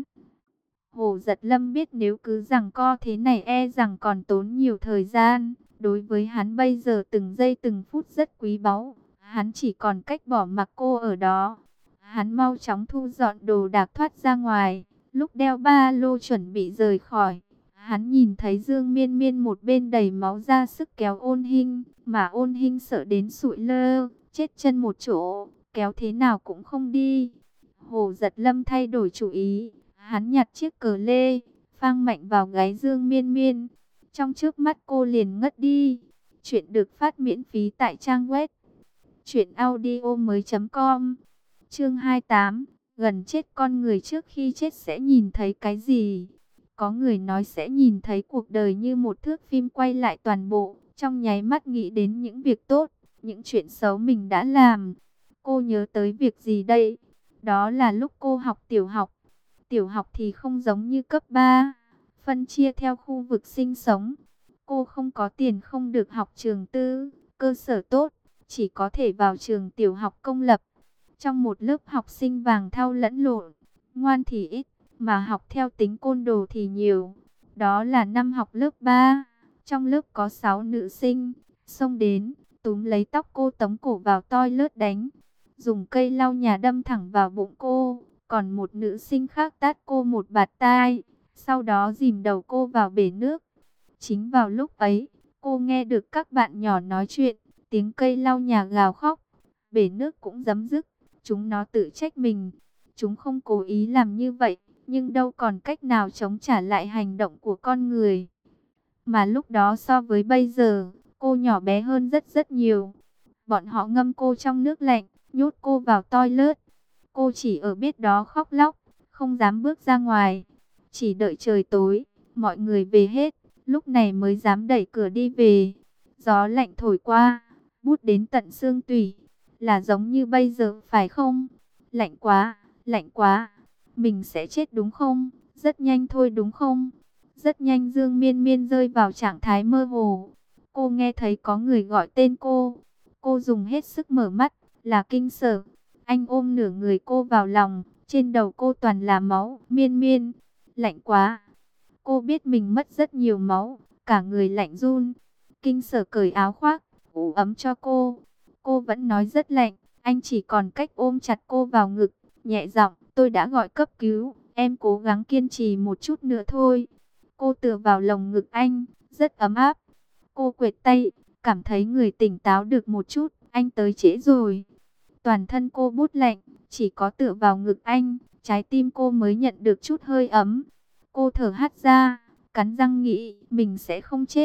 Hồ Giật Lâm biết nếu cứ giằng co thế này e rằng còn tốn nhiều thời gian. Đối với hắn bây giờ từng giây từng phút rất quý báu. Hắn chỉ còn cách bỏ mặc cô ở đó. Hắn mau chóng thu dọn đồ đạc thoát ra ngoài. Lúc đeo ba lô chuẩn bị rời khỏi, hắn nhìn thấy Dương Miên Miên một bên đầy máu ra sức kéo Ôn Hinh. Mà Ôn Hinh sợ đến sụi lơ, chết chân một chỗ, kéo thế nào cũng không đi. Hồ Giật Lâm thay đổi chủ ý. Hắn nhặt chiếc cờ lê, phang mạnh vào gáy Dương Miên Miên. Trong trước mắt cô liền ngất đi. Chuyện được phát miễn phí tại trang web truyện audio mới chấm com. Chương hai mươi tám, gần chết con người trước khi chết sẽ nhìn thấy cái gì? Có người nói sẽ nhìn thấy cuộc đời như một thước phim quay lại toàn bộ, trong nháy mắt nghĩ đến những việc tốt, những chuyện xấu mình đã làm. Cô nhớ tới việc gì đây? Đó là lúc cô học tiểu học. Tiểu học thì không giống như cấp ba, phân chia theo khu vực sinh sống. Cô không có tiền không được học trường tư, cơ sở tốt, chỉ có thể vào trường tiểu học công lập. Trong một lớp học sinh vàng thau lẫn lộn, ngoan thì ít, mà học theo tính côn đồ thì nhiều. Đó là năm học lớp ba, trong lớp có sáu nữ sinh, xông đến, túm lấy tóc cô tống cổ vào toilet đánh, dùng cây lau nhà đâm thẳng vào bụng cô. Còn một nữ sinh khác tát cô một bạt tai, sau đó dìm đầu cô vào bể nước. Chính vào lúc ấy, cô nghe được các bạn nhỏ nói chuyện, tiếng cây lau nhà gào khóc, bể nước cũng giấm dứt. Chúng nó tự trách mình, chúng không cố ý làm như vậy, nhưng đâu còn cách nào chống trả lại hành động của con người. Mà lúc đó so với bây giờ, cô nhỏ bé hơn rất rất nhiều. Bọn họ ngâm cô trong nước lạnh, nhốt cô vào toilet. Cô chỉ ở biết đó khóc lóc, không dám bước ra ngoài. Chỉ đợi trời tối, mọi người về hết, lúc này mới dám đẩy cửa đi về. Gió lạnh thổi qua, bút đến tận xương tủy. Là giống như bây giờ phải không? Lạnh quá, lạnh quá. Mình sẽ chết đúng không? Rất nhanh thôi đúng không? Rất nhanh Dương Miên Miên rơi vào trạng thái mơ hồ. Cô nghe thấy có người gọi tên cô. Cô dùng hết sức mở mắt, là Kinh Sở. Anh ôm nửa người cô vào lòng, trên đầu cô toàn là máu. Miên Miên, lạnh quá. Cô biết mình mất rất nhiều máu, cả người lạnh run. Kinh Sở cởi áo khoác, ủ ấm cho cô. Cô vẫn nói rất lạnh, anh chỉ còn cách ôm chặt cô vào ngực, nhẹ giọng, tôi đã gọi cấp cứu, em cố gắng kiên trì một chút nữa thôi. Cô tựa vào lồng ngực anh, rất ấm áp. Cô quệt tay, cảm thấy người tỉnh táo được một chút, anh tới trễ rồi. Toàn thân cô bút lạnh, chỉ có tựa vào ngực anh, trái tim cô mới nhận được chút hơi ấm. Cô thở hắt ra, cắn răng nghĩ mình sẽ không chết,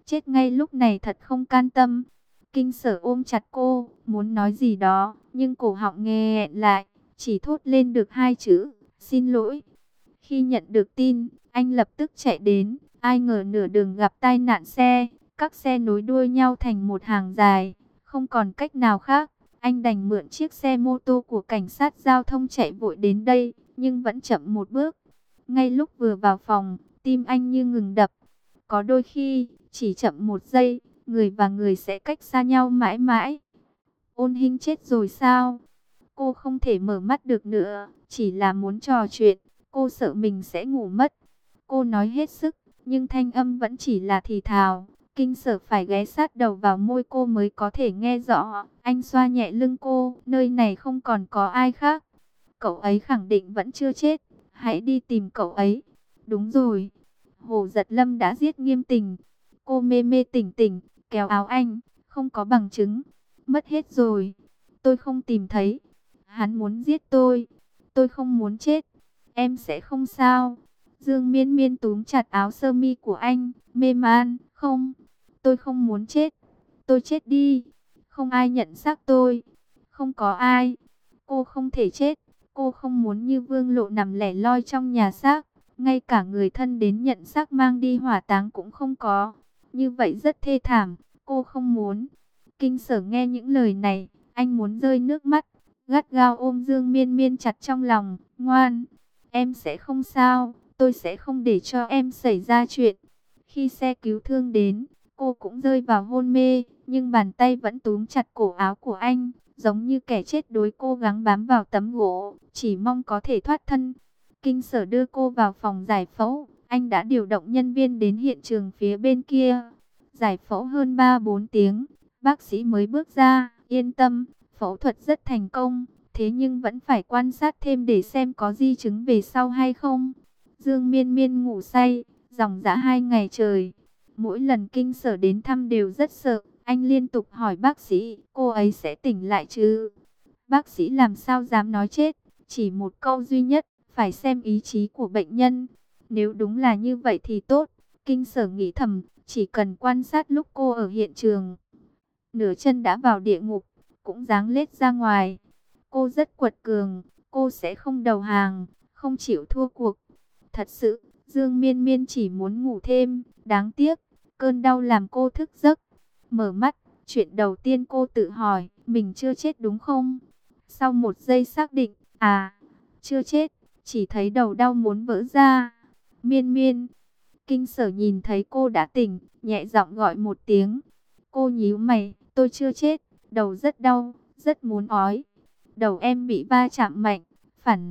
chết ngay lúc này thật không can tâm. Kinh Sở ôm chặt cô, muốn nói gì đó, nhưng cổ họng nghẹn lại, chỉ thốt lên được hai chữ, xin lỗi. Khi nhận được tin, anh lập tức chạy đến, ai ngờ nửa đường gặp tai nạn xe, các xe nối đuôi nhau thành một hàng dài, không còn cách nào khác. Anh đành mượn chiếc xe mô tô của cảnh sát giao thông chạy vội đến đây, nhưng vẫn chậm một bước. Ngay lúc vừa vào phòng, tim anh như ngừng đập. Có đôi khi, chỉ chậm một giây, người và người sẽ cách xa nhau mãi mãi. Ôn Hinh chết rồi sao? Cô không thể mở mắt được nữa, chỉ là muốn trò chuyện, cô sợ mình sẽ ngủ mất. Cô nói hết sức, nhưng thanh âm vẫn chỉ là thì thào. Kinh Sở phải ghé sát đầu vào môi cô mới có thể nghe rõ. Anh xoa nhẹ lưng cô, nơi này không còn có ai khác. Cậu ấy khẳng định vẫn chưa chết, hãy đi tìm cậu ấy. Đúng rồi, Hồ Giật Lâm đã giết Nghiêm Tình. Cô mê mê tỉnh tỉnh, kéo áo anh, không có bằng chứng. Mất hết rồi, tôi không tìm thấy. Hắn muốn giết tôi, tôi không muốn chết. Em sẽ không sao. Dương Miên Miên túm chặt áo sơ mi của anh, mê man, không, tôi không muốn chết. Tôi chết đi, không ai nhận xác tôi, không có ai. Cô không thể chết, cô không muốn như Vương Lộ nằm lẻ loi trong nhà xác, ngay cả người thân đến nhận xác mang đi hỏa táng cũng không có. Như vậy rất thê thảm, cô không muốn. Kinh Sở nghe những lời này, anh muốn rơi nước mắt, gắt gao ôm Dương Miên Miên chặt trong lòng, ngoan, em sẽ không sao, tôi sẽ không để cho em xảy ra chuyện. Khi xe cứu thương đến, cô cũng rơi vào hôn mê, nhưng bàn tay vẫn túm chặt cổ áo của anh, giống như kẻ chết đuối cố gắng bám vào tấm gỗ, chỉ mong có thể thoát thân. Kinh Sở đưa cô vào phòng giải phẫu, anh đã điều động nhân viên đến hiện trường phía bên kia. Giải phẫu hơn ba bốn tiếng, bác sĩ mới bước ra, yên tâm, phẫu thuật rất thành công, thế nhưng vẫn phải quan sát thêm để xem có di chứng về sau hay không. Dương Miên Miên ngủ say, dòng dã hai ngày trời. Mỗi lần Kinh Sở đến thăm đều rất sợ, anh liên tục hỏi bác sĩ, cô ấy sẽ tỉnh lại chứ? Bác sĩ làm sao dám nói chết, chỉ một câu duy nhất, phải xem ý chí của bệnh nhân. Nếu đúng là như vậy thì tốt, Kinh Sở nghĩ thầm, chỉ cần quan sát lúc cô ở hiện trường. Nửa chân đã vào địa ngục, cũng ráng lết ra ngoài. Cô rất quật cường, cô sẽ không đầu hàng, không chịu thua cuộc. Thật sự, Dương Miên Miên chỉ muốn ngủ thêm, đáng tiếc, cơn đau làm cô thức giấc. Mở mắt, chuyện đầu tiên cô tự hỏi, mình chưa chết đúng không? Sau một giây xác định, à, chưa chết, chỉ thấy đầu đau muốn vỡ ra. Miên Miên, Kinh Sở nhìn thấy cô đã tỉnh, nhẹ giọng gọi một tiếng. Cô nhíu mày, tôi chưa chết, đầu rất đau, rất muốn ói. Đầu em bị va chạm mạnh, phản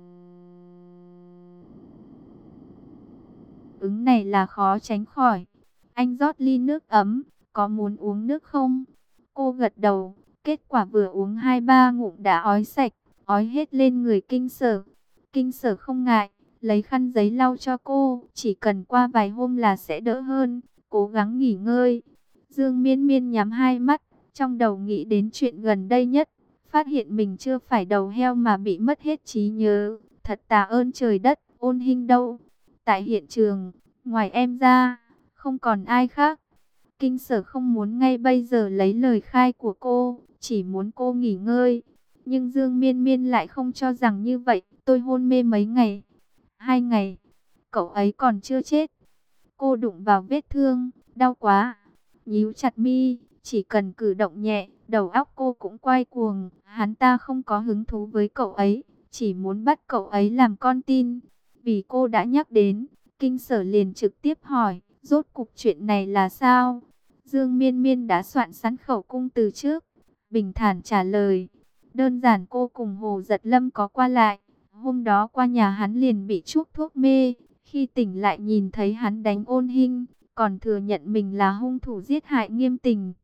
ứng này là khó tránh khỏi. Anh rót ly nước ấm, có muốn uống nước không? Cô gật đầu, kết quả vừa uống hai ba ngụm đã ói sạch, ói hết lên người Kinh Sở. Kinh Sở không ngại, lấy khăn giấy lau cho cô, chỉ cần qua vài hôm là sẽ đỡ hơn, cố gắng nghỉ ngơi. Dương Miên Miên nhắm hai mắt, trong đầu nghĩ đến chuyện gần đây nhất, phát hiện mình chưa phải đầu heo mà bị mất hết trí nhớ. Thật tạ ơn trời đất, Ôn Hinh đâu? Tại hiện trường, ngoài em ra, không còn ai khác. Kinh Sở không muốn ngay bây giờ lấy lời khai của cô, chỉ muốn cô nghỉ ngơi. Nhưng Dương Miên Miên lại không cho rằng như vậy, tôi hôn mê mấy ngày. Hai ngày, cậu ấy còn chưa chết. Cô đụng vào vết thương, đau quá. Nhíu chặt mi, chỉ cần cử động nhẹ, đầu óc cô cũng quay cuồng. Hắn ta không có hứng thú với cậu ấy, chỉ muốn bắt cậu ấy làm con tin. Vì cô đã nhắc đến, Kinh Sở liền trực tiếp hỏi, rốt cục chuyện này là sao? Dương Miên Miên đã soạn sẵn khẩu cung từ trước, bình thản trả lời. Đơn giản cô cùng Hồ Giật Lâm có qua lại, hôm đó qua nhà hắn liền bị chuốc thuốc mê, khi tỉnh lại nhìn thấy hắn đánh Ôn Hinh, còn thừa nhận mình là hung thủ giết hại Nghiêm Tình.